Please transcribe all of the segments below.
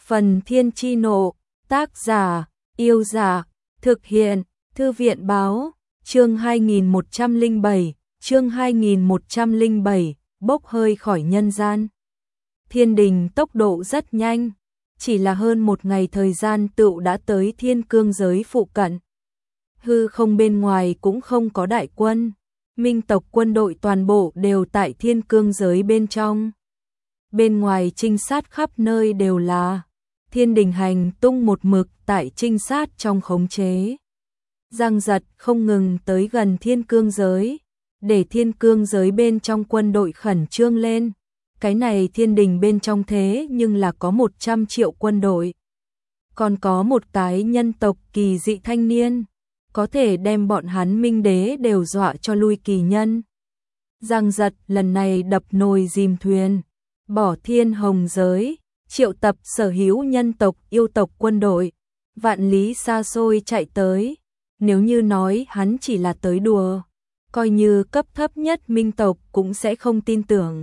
Phần Thiên Chi Nộ, tác giả, Yêu Dạ, thực hiện, Thư viện Báo, chương 2107, chương 2107, bốc hơi khỏi nhân gian. Thiên đình tốc độ rất nhanh, chỉ là hơn một ngày thời gian tựu đã tới thiên cương giới phụ cận. Hư không bên ngoài cũng không có đại quân, minh tộc quân đội toàn bộ đều tại thiên cương giới bên trong. Bên ngoài trinh sát khắp nơi đều là thiên đình hành tung một mực tại trinh sát trong khống chế. Giang giật không ngừng tới gần thiên cương giới, để thiên cương giới bên trong quân đội khẩn trương lên. Cái này thiên đình bên trong thế nhưng là có 100 triệu quân đội. Còn có một cái nhân tộc kỳ dị thanh niên, có thể đem bọn hắn minh đế đều dọa cho lui kỳ nhân. Giang giật lần này đập nồi dìm thuyền, bỏ thiên hồng giới, triệu tập sở hữu nhân tộc yêu tộc quân đội, vạn lý xa xôi chạy tới. Nếu như nói hắn chỉ là tới đùa, coi như cấp thấp nhất minh tộc cũng sẽ không tin tưởng.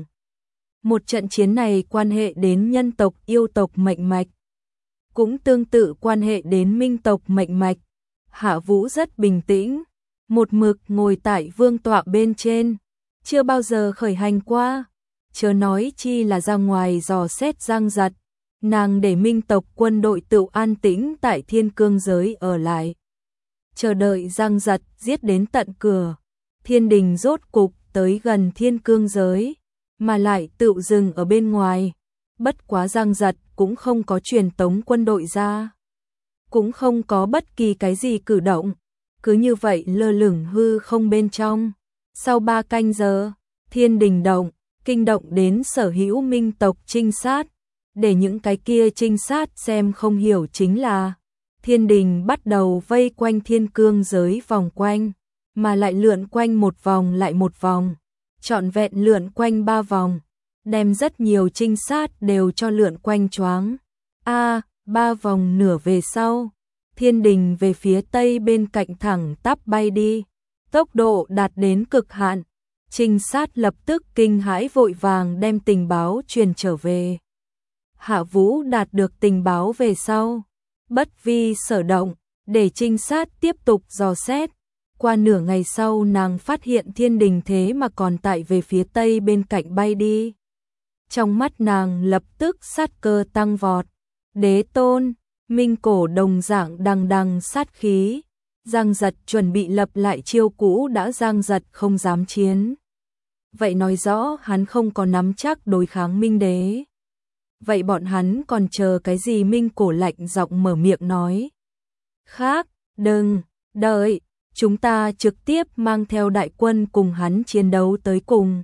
Một trận chiến này quan hệ đến nhân tộc yêu tộc mệnh mạch, cũng tương tự quan hệ đến minh tộc mệnh mạch. Hạ Vũ rất bình tĩnh, một mực ngồi tại vương tọa bên trên, chưa bao giờ khởi hành qua, chớ nói chi là ra ngoài dò xét Giang giật. Nàng để minh tộc quân đội tự an tĩnh tại thiên cương giới ở lại, chờ đợi Giang giật giết đến tận cửa. Thiên đình rốt cục tới gần thiên cương giới, mà lại tự dừng ở bên ngoài. Bất quá Giang giật cũng không có truyền tống quân đội ra, cũng không có bất kỳ cái gì cử động, cứ như vậy lơ lửng hư không bên trong. Sau 3 canh giờ, thiên đình động, kinh động đến sở hữu minh tộc trinh sát, để những cái kia trinh sát xem không hiểu chính là thiên đình bắt đầu vây quanh thiên cương giới vòng quanh, mà lại lượn quanh một vòng lại một vòng, trọn vẹn lượn quanh 3 vòng, đem rất nhiều trinh sát đều cho lượn quanh choáng. 3 vòng nửa về sau, thiên đình về phía tây bên cạnh thẳng tắp bay đi, tốc độ đạt đến cực hạn. Trinh sát lập tức kinh hãi vội vàng đem tình báo truyền trở về. Hạ Vũ đạt được tình báo về sau, bất vi sở động, để trinh sát tiếp tục dò xét. Qua nửa ngày sau nàng phát hiện thiên đình thế mà còn tại về phía tây bên cạnh bay đi. Trong mắt nàng lập tức sát cơ tăng vọt. Đế tôn, minh cổ đồng dạng đằng đằng sát khí. Giang giật chuẩn bị lập lại chiêu cũ đã Giang giật không dám chiến. Vậy nói rõ hắn không có nắm chắc đối kháng minh đế. Vậy bọn hắn còn chờ cái gì? Minh cổ lạnh giọng mở miệng nói. Khác, đừng, đợi, chúng ta trực tiếp mang theo đại quân cùng hắn chiến đấu tới cùng.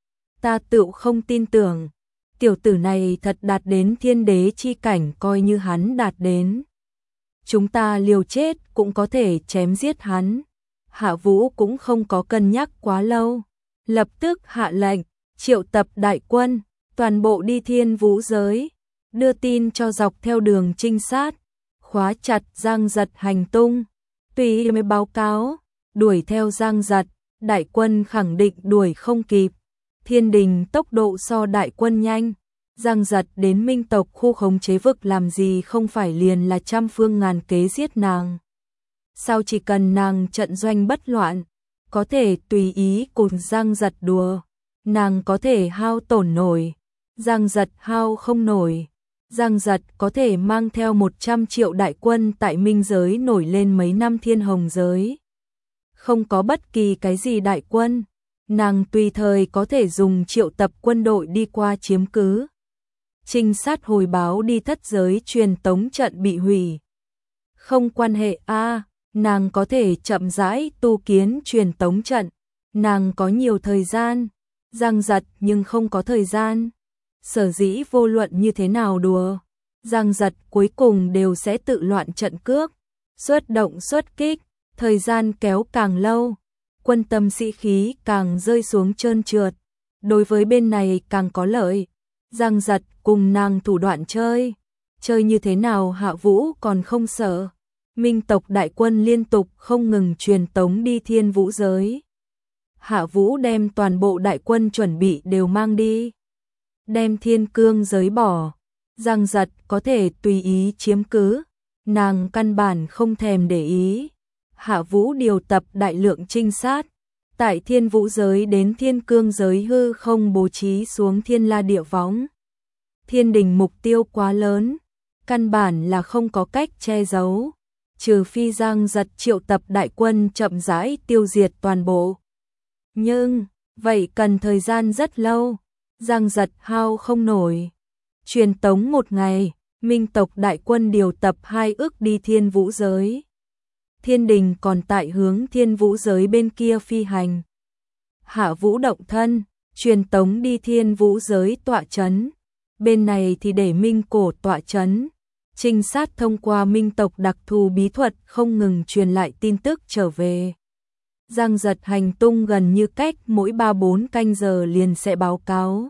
Ta tựu không tin tưởng, tiểu tử này thật đạt đến thiên đế chi cảnh coi như hắn đạt đến. Chúng ta liều chết cũng có thể chém giết hắn. Hạ Vũ cũng không có cân nhắc quá lâu, lập tức hạ lệnh, triệu tập đại quân, toàn bộ đi thiên vũ giới, đưa tin cho dọc theo đường trinh sát, khóa chặt Giang giật hành tung, tùy mới báo cáo, đuổi theo Giang giật, đại quân khẳng định đuổi không kịp. Thiên đình tốc độ so đại quân nhanh, Giang giật đến minh tộc khu khống chế vực làm gì không phải liền là trăm phương ngàn kế giết nàng. Sao chỉ cần nàng trận doanh bất loạn, có thể tùy ý cùng Giang giật đùa, nàng có thể hao tổn nổi, Giang giật hao không nổi. Giang giật có thể mang theo 100 triệu đại quân tại minh giới nổi lên mấy năm thiên hồng giới. Không có bất kỳ cái gì đại quân, nàng tùy thời có thể dùng triệu tập quân đội đi qua chiếm cứ. Trinh sát hồi báo đi thất giới truyền tống trận bị hủy. Không quan hệ nàng có thể chậm rãi tu kiến truyền tống trận, nàng có nhiều thời gian, Giang giật nhưng không có thời gian. Sở dĩ vô luận như thế nào đùa, Giang giật cuối cùng đều sẽ tự loạn trận cước, xuất động xuất kích, thời gian kéo càng lâu, quân tâm sĩ khí càng rơi xuống trơn trượt, đối với bên này càng có lợi. Giang giật cùng nàng thủ đoạn chơi như thế nào Hạ Vũ còn không sợ. Minh tộc đại quân liên tục không ngừng truyền tống đi thiên vũ giới. Hạ Vũ đem toàn bộ đại quân chuẩn bị đều mang đi, đem thiên cương giới bỏ. Giang Giật có thể tùy ý chiếm cứ, nàng căn bản không thèm để ý. Hạ Vũ điều tập đại lượng trinh sát, tại Thiên Vũ giới đến Thiên Cương giới hư không bố trí xuống Thiên La địa võng. Thiên đình mục tiêu quá lớn, căn bản là không có cách che giấu, trừ phi Giang Giật triệu tập đại quân chậm rãi tiêu diệt toàn bộ. Nhưng, vậy cần thời gian rất lâu, Giang Giật hao không nổi. Truyền tống một ngày, Minh tộc đại quân điều tập 2 ức đi Thiên Vũ giới. Thiên đình còn tại hướng Thiên Vũ giới bên kia phi hành. Hạ Vũ động thân, truyền tống đi Thiên Vũ giới tọa trấn. Bên này thì để Minh cổ tọa trấn. Trinh sát thông qua Minh tộc đặc thù bí thuật không ngừng truyền lại tin tức trở về. Giang Giật hành tung gần như cách mỗi 3-4 canh giờ liền sẽ báo cáo.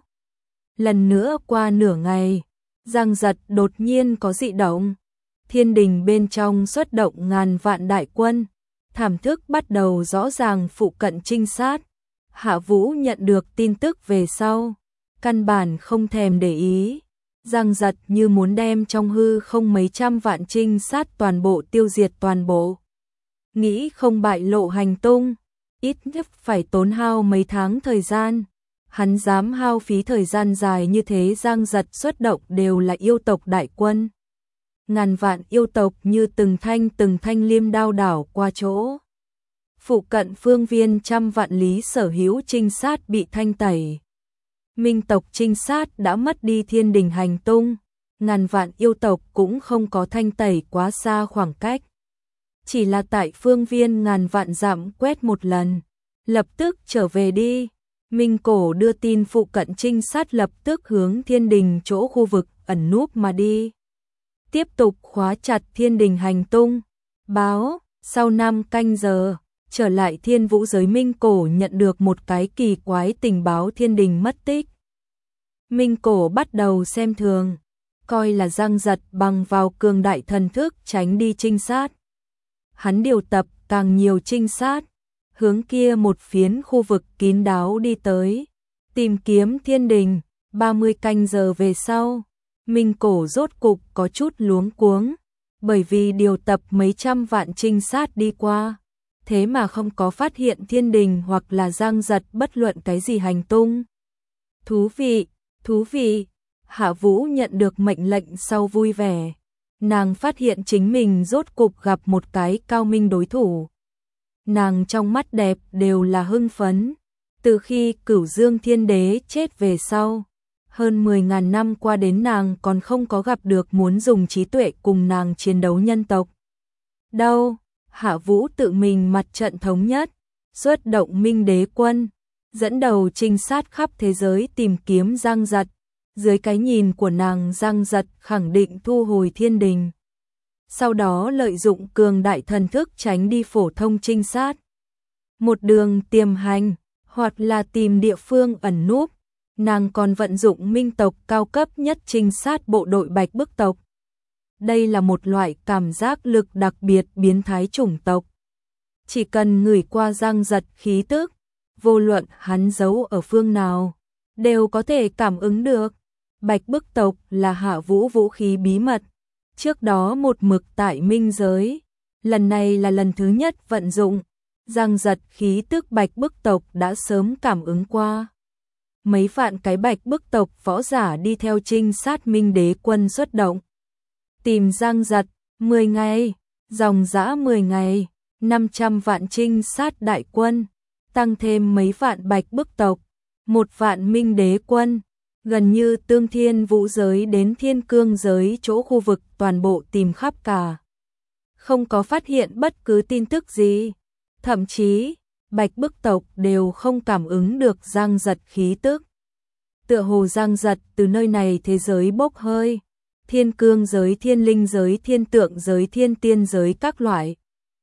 Lần nữa qua nửa ngày, Giang Giật đột nhiên có dị động. Thiên đình bên trong xuất động ngàn vạn đại quân, thảm thức bắt đầu rõ ràng phụ cận trinh sát. Hạ Vũ nhận được tin tức về sau, căn bản không thèm để ý. Giang Giật như muốn đem trong hư không mấy trăm vạn trinh sát toàn bộ tiêu diệt toàn bộ. Nghĩ không bại lộ hành tung, ít nhất phải tốn hao mấy tháng thời gian. Hắn dám hao phí thời gian dài như thế. Giang Giật xuất động đều là yêu tộc đại quân. Ngàn vạn yêu tộc như từng thanh liêm đao đảo qua chỗ. Phụ cận phương viên trăm vạn lý sở hữu trinh sát bị thanh tẩy. Minh tộc trinh sát đã mất đi thiên đình hành tung, ngàn vạn yêu tộc cũng không có thanh tẩy quá xa khoảng cách. Chỉ là tại phương viên ngàn vạn dặm quét một lần, lập tức trở về đi. Minh cổ đưa tin phụ cận trinh sát lập tức hướng thiên đình chỗ khu vực ẩn núp mà đi. Tiếp tục khóa chặt thiên đình hành tung. Báo, sau 5 canh giờ, trở lại Thiên Vũ giới. Minh cổ nhận được một cái kỳ quái tình báo thiên đình mất tích. Minh cổ bắt đầu xem thường, coi là Giang Giật bằng vào cường đại thần thức tránh đi trinh sát. Hắn điều tập càng nhiều trinh sát, hướng kia một phiến khu vực kín đáo đi tới, tìm kiếm thiên đình. 30 canh giờ về sau, Minh cổ rốt cục có chút luống cuống, bởi vì điều tập mấy trăm vạn trinh sát đi qua, thế mà không có phát hiện thiên đình hoặc là Giang Giật bất luận cái gì hành tung. Thú vị, Hạ Vũ nhận được mệnh lệnh sau vui vẻ. Nàng phát hiện chính mình rốt cục gặp một cái cao minh đối thủ. Nàng trong mắt đẹp đều là hưng phấn. Từ khi Cửu Dương Thiên Đế chết về sau, hơn 10.000 năm qua đến nàng còn không có gặp được muốn dùng trí tuệ cùng nàng chiến đấu nhân tộc. Đâu, Hạ Vũ tự mình mặt trận thống nhất, xuất động Minh Đế quân, dẫn đầu trinh sát khắp thế giới tìm kiếm Giang Giật. Dưới cái nhìn của nàng, Giang Giật khẳng định thu hồi thiên đình. Sau đó lợi dụng cường đại thần thức tránh đi phổ thông trinh sát. Một đường tiềm hành, hoặc là tìm địa phương ẩn núp. Nàng còn vận dụng minh tộc cao cấp nhất trinh sát bộ đội Bạch Bức tộc. Đây là một loại cảm giác lực đặc biệt biến thái chủng tộc. Chỉ cần ngửi qua Giang Giật khí tức, vô luận hắn giấu ở phương nào, đều có thể cảm ứng được. Bạch Bức tộc là Hạ Vũ vũ khí bí mật, trước đó một mực tại minh giới, lần này là lần thứ nhất vận dụng. Giang Giật khí tức Bạch Bức tộc đã sớm cảm ứng qua. Mấy vạn cái Bạch Bức tộc võ giả đi theo trinh sát Minh Đế quân xuất động. Tìm Giang Giật, 10 ngày, dòng dã 10 ngày, 500 vạn trinh sát đại quân, tăng thêm mấy vạn Bạch Bức tộc, 1 vạn Minh Đế quân, gần như tương Thiên Vũ giới đến Thiên Cương giới chỗ khu vực toàn bộ tìm khắp cả. Không có phát hiện bất cứ tin tức gì, thậm chí Bạch Bức tộc đều không cảm ứng được Giang Giật khí tức. Tựa hồ Giang Giật từ nơi này thế giới bốc hơi, Thiên Cương giới, Thiên Linh giới, Thiên Tượng giới, Thiên Tiên giới các loại.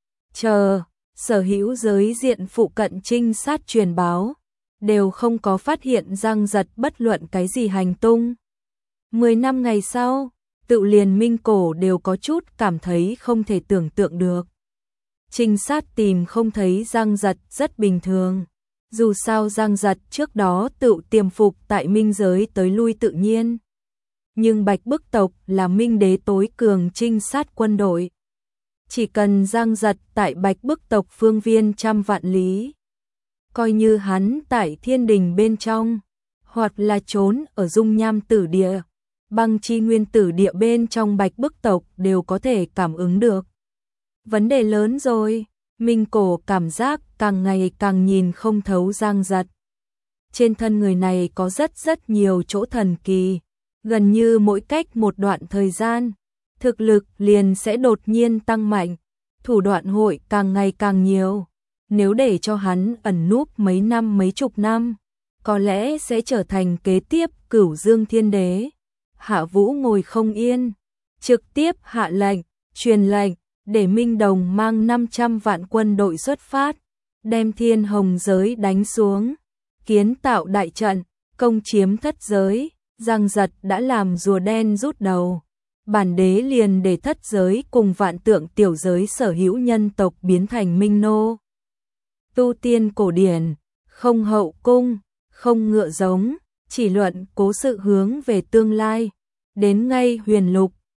Sở hữu giới diện phụ cận trinh sát truyền báo, đều không có phát hiện Giang Giật bất luận cái gì hành tung. 10 năm ngày sau, tự liền Minh cổ đều có chút cảm thấy không thể tưởng tượng được. Trinh sát tìm không thấy Giang Giật rất bình thường. Dù sao Giang Giật trước đó tự tiềm phục tại minh giới tới lui tự nhiên. nhưng Bạch Bức tộc là Minh đế tối cường trinh sát quân đội. Chỉ cần giang giật tại Bạch Bức tộc phương viên trăm vạn lý, coi như hắn tại thiên đình bên trong, hoặc là trốn ở dung nham tử địa, băng chi nguyên tử địa bên trong Bạch Bức tộc đều có thể cảm ứng được. Vấn đề lớn rồi, Minh Cổ cảm giác càng ngày càng nhìn không thấu giang giật. Trên thân người này có rất nhiều chỗ thần kỳ, gần như mỗi cách một đoạn thời gian, thực lực liền sẽ đột nhiên tăng mạnh, thủ đoạn hội càng ngày càng nhiều. Nếu để cho hắn ẩn núp mấy năm mấy chục năm, có lẽ sẽ trở thành kế tiếp Cửu Dương Thiên Đế. Hạ Vũ ngồi không yên, trực tiếp hạ lệnh, truyền lệnh, để Minh Đồng mang 500 vạn quân đội xuất phát, đem Thiên Hồng giới đánh xuống, kiến tạo đại trận, công chiếm thất giới. Giang giật đã làm rùa đen rút đầu. Bản đế liền để thất giới cùng vạn tượng tiểu giới sở hữu nhân tộc biến thành minh nô. Tu tiên cổ điển, không hậu cung, không ngựa giống, chỉ luận cố sự hướng về tương lai. Đến ngay huyền lục,